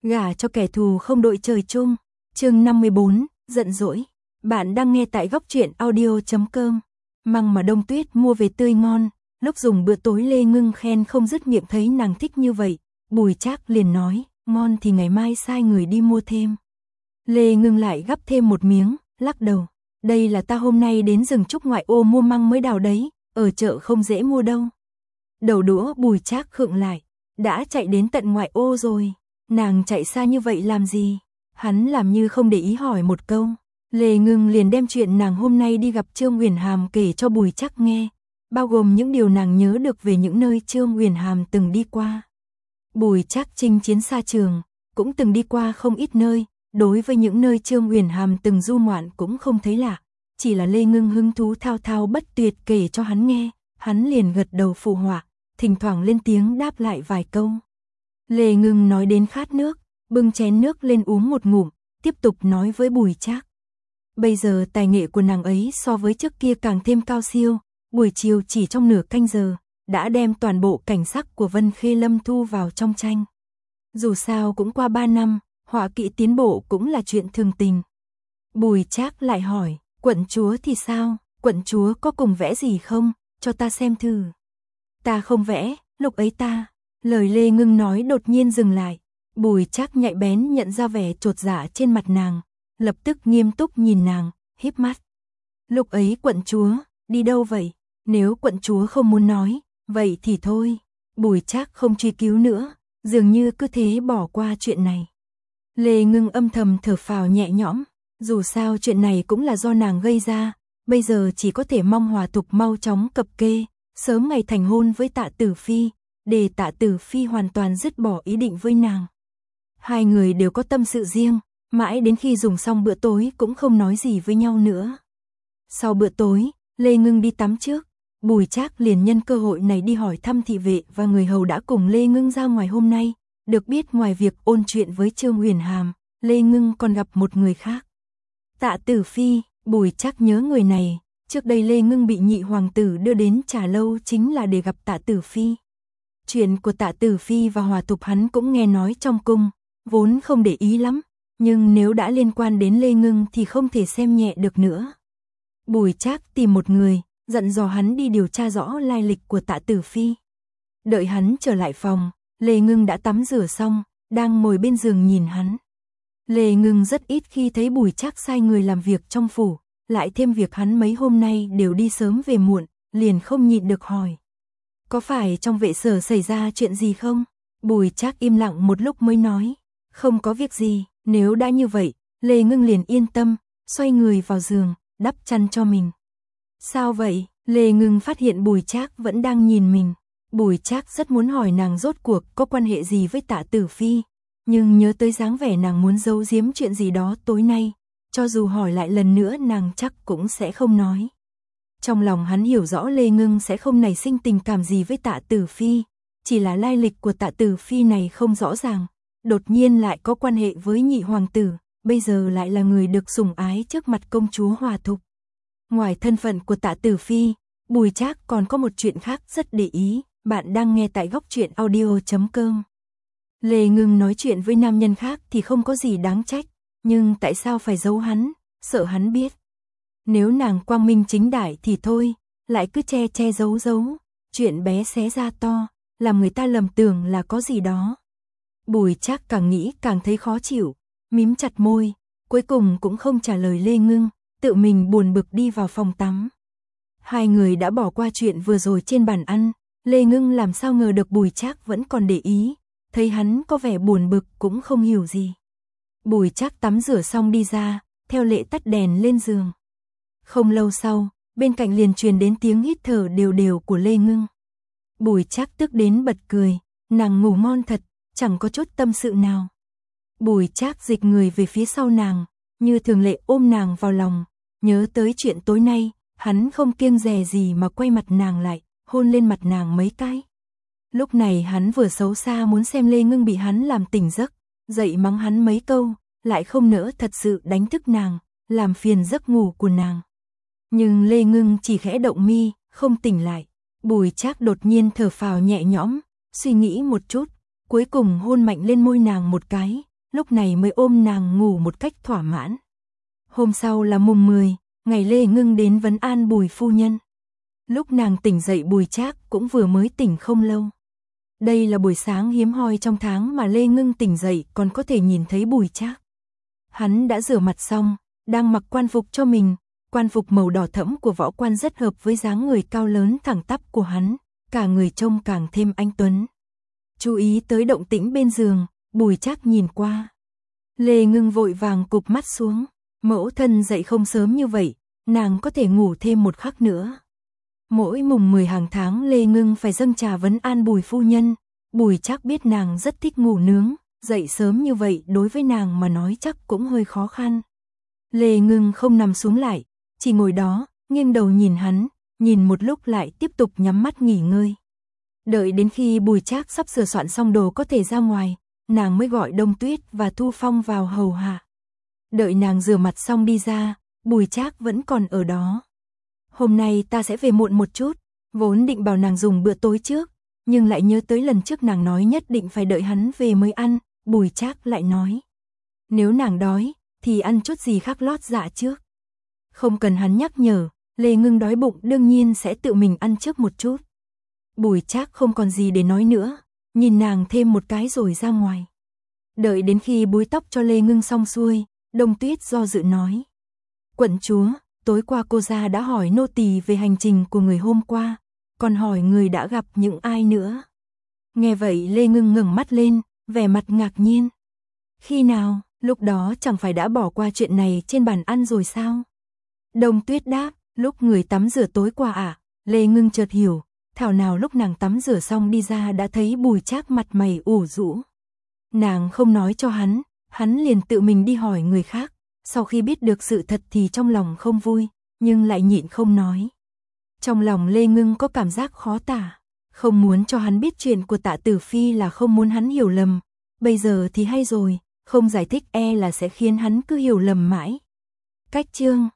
Gả cho kẻ thù không đội trời chung. Chương 54, giận dỗi. Bạn đang nghe tại goctruyện.audio.com. Măng mà Đông Tuyết mua về tươi ngon, lúc dùng bữa tối Lê Ngưng khen không dứt miệng thấy nàng thích như vậy, Bùi Trác liền nói, ngon thì ngày mai sai người đi mua thêm. Lê Ngưng lại gắp thêm một miếng, lắc đầu, đây là ta hôm nay đến rừng trúc ngoại ô mua măng mới đào đấy, ở chợ không dễ mua đâu. Đầu đũa Bùi Trác khựng lại, đã chạy đến tận ngoại ô rồi, nàng chạy xa như vậy làm gì? Hắn làm như không để ý hỏi một câu. Lê Ngưng liền đem chuyện nàng hôm nay đi gặp Trương Uyển Hàm kể cho Bùi Trác nghe, bao gồm những điều nàng nhớ được về những nơi Trương Uyển Hàm từng đi qua. Bùi Trác chinh chiến xa trường, cũng từng đi qua không ít nơi, đối với những nơi Trương Uyển Hàm từng du ngoạn cũng không thấy lạ, chỉ là Lê Ngưng hứng thú thao thao bất tuyệt kể cho hắn nghe, hắn liền gật đầu phụ họa, thỉnh thoảng lên tiếng đáp lại vài câu. Lê Ngưng nói đến khát nước, bưng chén nước lên uống một ngụm, tiếp tục nói với Bùi Trác. Bây giờ tài nghệ của nàng ấy so với trước kia càng thêm cao siêu, buổi chiều chỉ trong nửa canh giờ, đã đem toàn bộ cảnh sắc của Vân Khê Lâm thu vào trong tranh. Dù sao cũng qua 3 năm, họa kỹ tiến bộ cũng là chuyện thường tình. Bùi Trác lại hỏi, quận chúa thì sao, quận chúa có cùng vẽ gì không, cho ta xem thử. Ta không vẽ, lúc ấy ta, lời Lê Ngưng nói đột nhiên dừng lại, Bùi Trác nhạy bén nhận ra vẻ chột dạ trên mặt nàng, lập tức nghiêm túc nhìn nàng, híp mắt. Lúc ấy quận chúa, đi đâu vậy? Nếu quận chúa không muốn nói, vậy thì thôi. Bùi Trác không truy cứu nữa, dường như cứ thế bỏ qua chuyện này. Lê Ngưng âm thầm thở phào nhẹ nhõm, dù sao chuyện này cũng là do nàng gây ra, bây giờ chỉ có thể mong hòa tục mau chóng cập kê, sớm ngày thành hôn với Tạ Tử Phi, để Tạ Tử Phi hoàn toàn dứt bỏ ý định với nàng. Hai người đều có tâm sự riêng, mãi đến khi dùng xong bữa tối cũng không nói gì với nhau nữa. Sau bữa tối, Lê Ngưng đi tắm trước, Bùi Trác liền nhân cơ hội này đi hỏi thăm thị vệ và người hầu đã cùng Lê Ngưng ra ngoài hôm nay, được biết ngoài việc ôn chuyện với Trương Uyển Hàm, Lê Ngưng còn gặp một người khác. Tạ Tử Phi, Bùi Trác nhớ người này, trước đây Lê Ngưng bị nhị hoàng tử đưa đến Trà Lâu chính là để gặp Tạ Tử Phi. Chuyện của Tạ Tử Phi và hòa tục hắn cũng nghe nói trong cung, vốn không để ý lắm, nhưng nếu đã liên quan đến Lê Ngưng thì không thể xem nhẹ được nữa. Bùi Trác tìm một người, dặn dò hắn đi điều tra rõ lai lịch của Tạ Tử Phi. Đợi hắn trở lại phòng, Lê Ngưng đã tắm rửa xong, đang ngồi bên giường nhìn hắn. Lê Ngưng rất ít khi thấy Bùi Trác sai người làm việc trong phủ, lại thêm việc hắn mấy hôm nay đều đi sớm về muộn, liền không nhịn được hỏi. Có phải trong vệ sở xảy ra chuyện gì không? Bùi Trác im lặng một lúc mới nói, không có việc gì. Nếu đã như vậy, Lê Ngưng liền yên tâm, xoay người vào giường, đắp chăn cho mình. Sao vậy? Lê Ngưng phát hiện Bùi Trác vẫn đang nhìn mình. Bùi Trác rất muốn hỏi nàng rốt cuộc có quan hệ gì với Tạ Tử Phi, nhưng nhớ tới dáng vẻ nàng muốn giấu giếm chuyện gì đó tối nay, cho dù hỏi lại lần nữa nàng chắc cũng sẽ không nói. Trong lòng hắn hiểu rõ Lê Ngưng sẽ không nảy sinh tình cảm gì với Tạ Tử Phi, chỉ là lai lịch của Tạ Tử Phi này không rõ ràng. Đột nhiên lại có quan hệ với nhị hoàng tử, bây giờ lại là người được sủng ái trước mặt công chúa hòa thục. Ngoài thân phận của Tạ Tử Phi, Bùi Trác còn có một chuyện khác rất để ý, bạn đang nghe tại goctruyện.audio.com. Lê Ngưng nói chuyện với nam nhân khác thì không có gì đáng trách, nhưng tại sao phải giấu hắn, sợ hắn biết. Nếu nàng quang minh chính đại thì thôi, lại cứ che che giấu giấu, chuyện bé xé ra to, làm người ta lầm tưởng là có gì đó. Bùi Trác càng nghĩ càng thấy khó chịu, mím chặt môi, cuối cùng cũng không trả lời Lê Ngưng, tự mình buồn bực đi vào phòng tắm. Hai người đã bỏ qua chuyện vừa rồi trên bàn ăn, Lê Ngưng làm sao ngờ được Bùi Trác vẫn còn để ý, thấy hắn có vẻ buồn bực cũng không hiểu gì. Bùi Trác tắm rửa xong đi ra, theo lệ tắt đèn lên giường. Không lâu sau, bên cạnh liền truyền đến tiếng hít thở đều đều của Lê Ngưng. Bùi Trác tức đến bật cười, nàng ngủ ngon thật, chẳng có chút tâm sự nào. Bùi Trác dịch người về phía sau nàng, như thường lệ ôm nàng vào lòng, nhớ tới chuyện tối nay, hắn không kiêng dè gì mà quay mặt nàng lại, hôn lên mặt nàng mấy cái. Lúc này hắn vừa xấu xa muốn xem Lê Ngưng bị hắn làm tỉnh giấc, dậy mắng hắn mấy câu, lại không nỡ thật sự đánh thức nàng, làm phiền giấc ngủ của nàng. Nhưng Lê Ngưng chỉ khẽ động mi, không tỉnh lại. Bùi Trác đột nhiên thở phào nhẹ nhõm, suy nghĩ một chút, cuối cùng hôn mạnh lên môi nàng một cái, lúc này mới ôm nàng ngủ một cách thỏa mãn. Hôm sau là mùng 10, ngày Lê Ngưng đến vấn an Bùi phu nhân. Lúc nàng tỉnh dậy Bùi Trác cũng vừa mới tỉnh không lâu. Đây là buổi sáng hiếm hoi trong tháng mà Lê Ngưng tỉnh dậy còn có thể nhìn thấy Bùi Trác. Hắn đã rửa mặt xong, đang mặc quan phục cho mình, quan phục màu đỏ thẫm của võ quan rất hợp với dáng người cao lớn thẳng tắp của hắn, cả người trông càng thêm anh tuấn. Chú ý tới động tĩnh bên giường, Bùi Trác nhìn qua. Lê Ngưng vội vàng cụp mắt xuống, mẫu thân dậy không sớm như vậy, nàng có thể ngủ thêm một khắc nữa. Mỗi mùng 10 hàng tháng Lê Ngưng phải dâng trà vấn an Bùi phu nhân, Bùi Trác biết nàng rất thích ngủ nướng, dậy sớm như vậy đối với nàng mà nói chắc cũng hơi khó khăn. Lê Ngưng không nằm xuống lại, chỉ ngồi đó, nghiêng đầu nhìn hắn, nhìn một lúc lại tiếp tục nhắm mắt nghỉ ngơi. Đợi đến khi Bùi Trác sắp sửa soạn xong đồ có thể ra ngoài, nàng mới gọi Đông Tuyết và Thu Phong vào hầu hạ. Đợi nàng rửa mặt xong đi ra, Bùi Trác vẫn còn ở đó. Hôm nay ta sẽ về muộn một chút, vốn định bảo nàng dùng bữa tối trước, nhưng lại nhớ tới lần trước nàng nói nhất định phải đợi hắn về mới ăn, Bùi Trác lại nói. Nếu nàng đói, thì ăn chút gì khác lót dạ trước. Không cần hắn nhắc nhở, Lê Ngưng đói bụng đương nhiên sẽ tự mình ăn trước một chút. Bùi Trác không còn gì để nói nữa, nhìn nàng thêm một cái rồi ra ngoài. Đợi đến khi búi tóc cho Lê Ngưng xong xuôi, Đông Tuyết do dự nói. Quận chúa, tối qua cô gia đã hỏi nô tỳ về hành trình của người hôm qua, còn hỏi người đã gặp những ai nữa. Nghe vậy Lê Ngưng ngẩng mắt lên, vẻ mặt ngạc nhiên. Khi nào, lúc đó chẳng phải đã bỏ qua chuyện này trên bàn ăn rồi sao? Đông Tuyết đáp, lúc người tắm rửa tối qua à? Lê Ngưng chợt hiểu, thảo nào lúc nàng tắm rửa xong đi ra đã thấy Bùi Trác mặt mày ủ rũ. Nàng không nói cho hắn liền tự mình đi hỏi người khác, sau khi biết được sự thật thì trong lòng không vui, nhưng lại nhịn không nói. Trong lòng Lê Ngưng có cảm giác khó tả, không muốn cho hắn biết chuyện của Tạ Tử Phi là không muốn hắn hiểu lầm, bây giờ thì hay rồi, không giải thích e là sẽ khiến hắn cứ hiểu lầm mãi. Cách chương